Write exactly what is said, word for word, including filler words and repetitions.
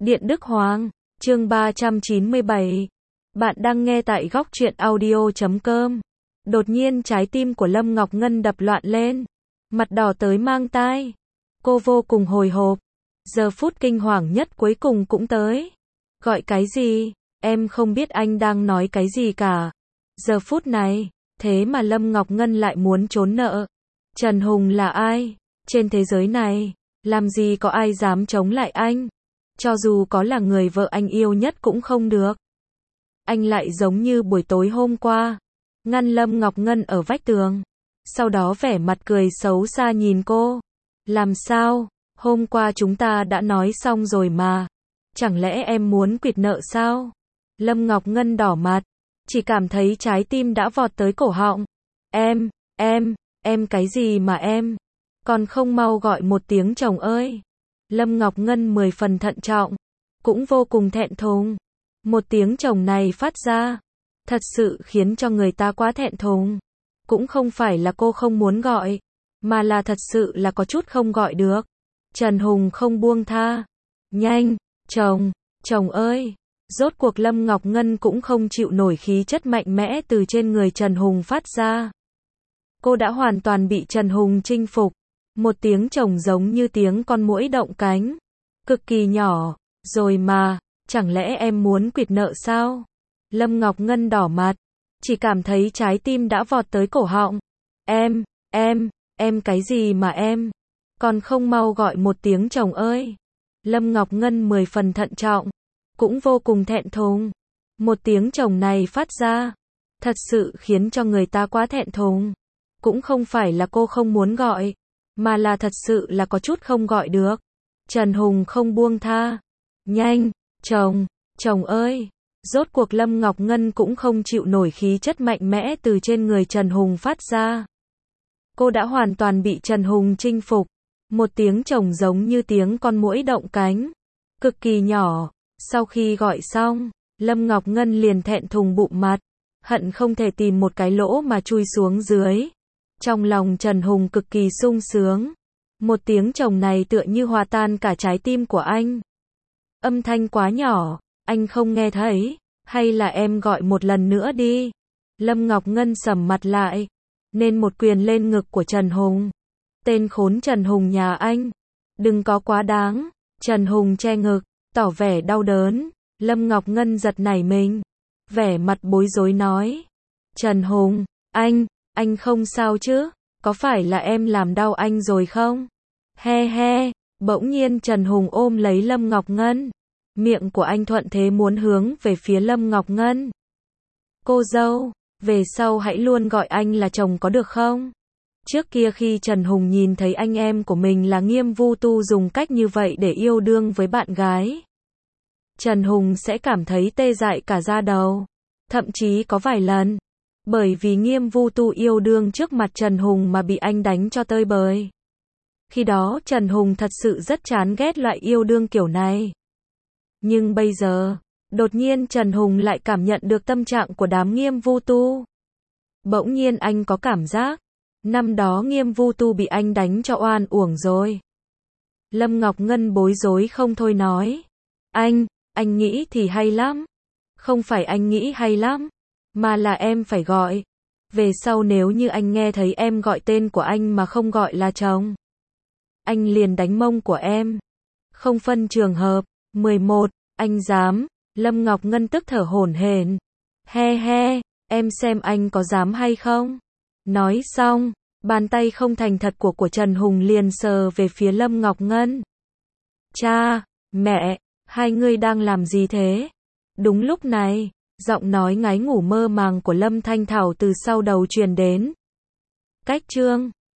Điện Đức Hoàng, chương ba trăm chín mươi bảy. Bạn đang nghe tại góc truyện audio chấm com. Đột nhiên trái tim của Lâm Ngọc Ngân đập loạn lên, mặt đỏ tới mang tai. Cô vô cùng hồi hộp. Giờ phút kinh hoàng nhất cuối cùng cũng tới. Gọi cái gì? Em không biết anh đang nói cái gì cả. Giờ phút này, thế mà Lâm Ngọc Ngân lại muốn trốn nợ. Trần Hùng là ai? Trên thế giới này, làm gì có ai dám chống lại anh? Cho dù có là người vợ anh yêu nhất cũng không được. Anh lại giống như buổi tối hôm qua, ngăn Lâm Ngọc Ngân ở vách tường. Sau đó vẻ mặt cười xấu xa nhìn cô. Làm sao? Hôm qua chúng ta đã nói xong rồi mà. Chẳng lẽ em muốn quỵt nợ sao? Lâm Ngọc Ngân đỏ mặt, chỉ cảm thấy trái tim đã vọt tới cổ họng. Em, em, em cái gì mà em? Còn không mau gọi một tiếng chồng ơi. Lâm Ngọc Ngân mười phần thận trọng, cũng vô cùng thẹn thùng. Một tiếng chồng này phát ra, thật sự khiến cho người ta quá thẹn thùng. Cũng không phải là cô không muốn gọi, mà là thật sự là có chút không gọi được. Trần Hùng không buông tha. Nhanh, chồng, chồng ơi. Rốt cuộc Lâm Ngọc Ngân cũng không chịu nổi khí chất mạnh mẽ từ trên người Trần Hùng phát ra. Cô đã hoàn toàn bị Trần Hùng chinh phục. Một tiếng chồng giống như tiếng con muỗi động cánh. Cực kỳ nhỏ, rồi mà, chẳng lẽ em muốn quỵt nợ sao? Lâm Ngọc Ngân đỏ mặt, chỉ cảm thấy trái tim đã vọt tới cổ họng. Em, em, em cái gì mà em? Còn không mau gọi một tiếng chồng ơi. Lâm Ngọc Ngân mười phần thận trọng, cũng vô cùng thẹn thùng. Một tiếng chồng này phát ra, thật sự khiến cho người ta quá thẹn thùng. Cũng không phải là cô không muốn gọi, mà là thật sự là có chút không gọi được. Trần Hùng không buông tha. Nhanh, chồng, chồng ơi. Rốt cuộc Lâm Ngọc Ngân cũng không chịu nổi khí chất mạnh mẽ từ trên người Trần Hùng phát ra. Cô đã hoàn toàn bị Trần Hùng chinh phục. Một tiếng chồng giống như tiếng con muỗi động cánh. Cực kỳ nhỏ. Sau khi gọi xong, Lâm Ngọc Ngân liền thẹn thùng bụng mặt. Hận không thể tìm một cái lỗ mà chui xuống dưới. Trong lòng Trần Hùng cực kỳ sung sướng. Một tiếng chồng này tựa như hòa tan cả trái tim của anh. Âm thanh quá nhỏ, anh không nghe thấy. Hay là em gọi một lần nữa đi. Lâm Ngọc Ngân sầm mặt lại, nên một quyền lên ngực của Trần Hùng. Tên khốn Trần Hùng nhà anh, đừng có quá đáng. Trần Hùng che ngực, tỏ vẻ đau đớn. Lâm Ngọc Ngân giật nảy mình, vẻ mặt bối rối nói. Trần Hùng, anh, anh không sao chứ? Có phải là em làm đau anh rồi không? He he, bỗng nhiên Trần Hùng ôm lấy Lâm Ngọc Ngân. Miệng của anh thuận thế muốn hướng về phía Lâm Ngọc Ngân. Cô dâu, về sau hãy luôn gọi anh là chồng có được không? Trước kia khi Trần Hùng nhìn thấy anh em của mình là Nghiêm Vu Tu dùng cách như vậy để yêu đương với bạn gái, Trần Hùng sẽ cảm thấy tê dại cả da đầu. Thậm chí có vài lần, bởi vì Nghiêm Vu Tu yêu đương trước mặt Trần Hùng mà bị anh đánh cho tơi bời. Khi đó Trần Hùng thật sự rất chán ghét loại yêu đương kiểu này. Nhưng bây giờ, đột nhiên Trần Hùng lại cảm nhận được tâm trạng của đám Nghiêm Vu Tu. Bỗng nhiên anh có cảm giác, năm đó Nghiêm Vu Tu bị anh đánh cho oan uổng rồi. Lâm Ngọc Ngân bối rối không thôi nói. Anh, anh nghĩ thì hay lắm. Không phải anh nghĩ hay lắm, mà là em phải gọi. Về sau nếu như anh nghe thấy em gọi tên của anh mà không gọi là chồng, anh liền đánh mông của em. Không phân trường hợp. mười một. Anh dám. Lâm Ngọc Ngân tức thở hổn hển. He he, em xem anh có dám hay không? Nói xong, bàn tay không thành thật của của Trần Hùng liền sờ về phía Lâm Ngọc Ngân. Cha, mẹ, hai người đang làm gì thế? Đúng lúc này, giọng nói ngái ngủ mơ màng của Lâm Thanh Thảo từ sau đầu truyền đến. Cách chương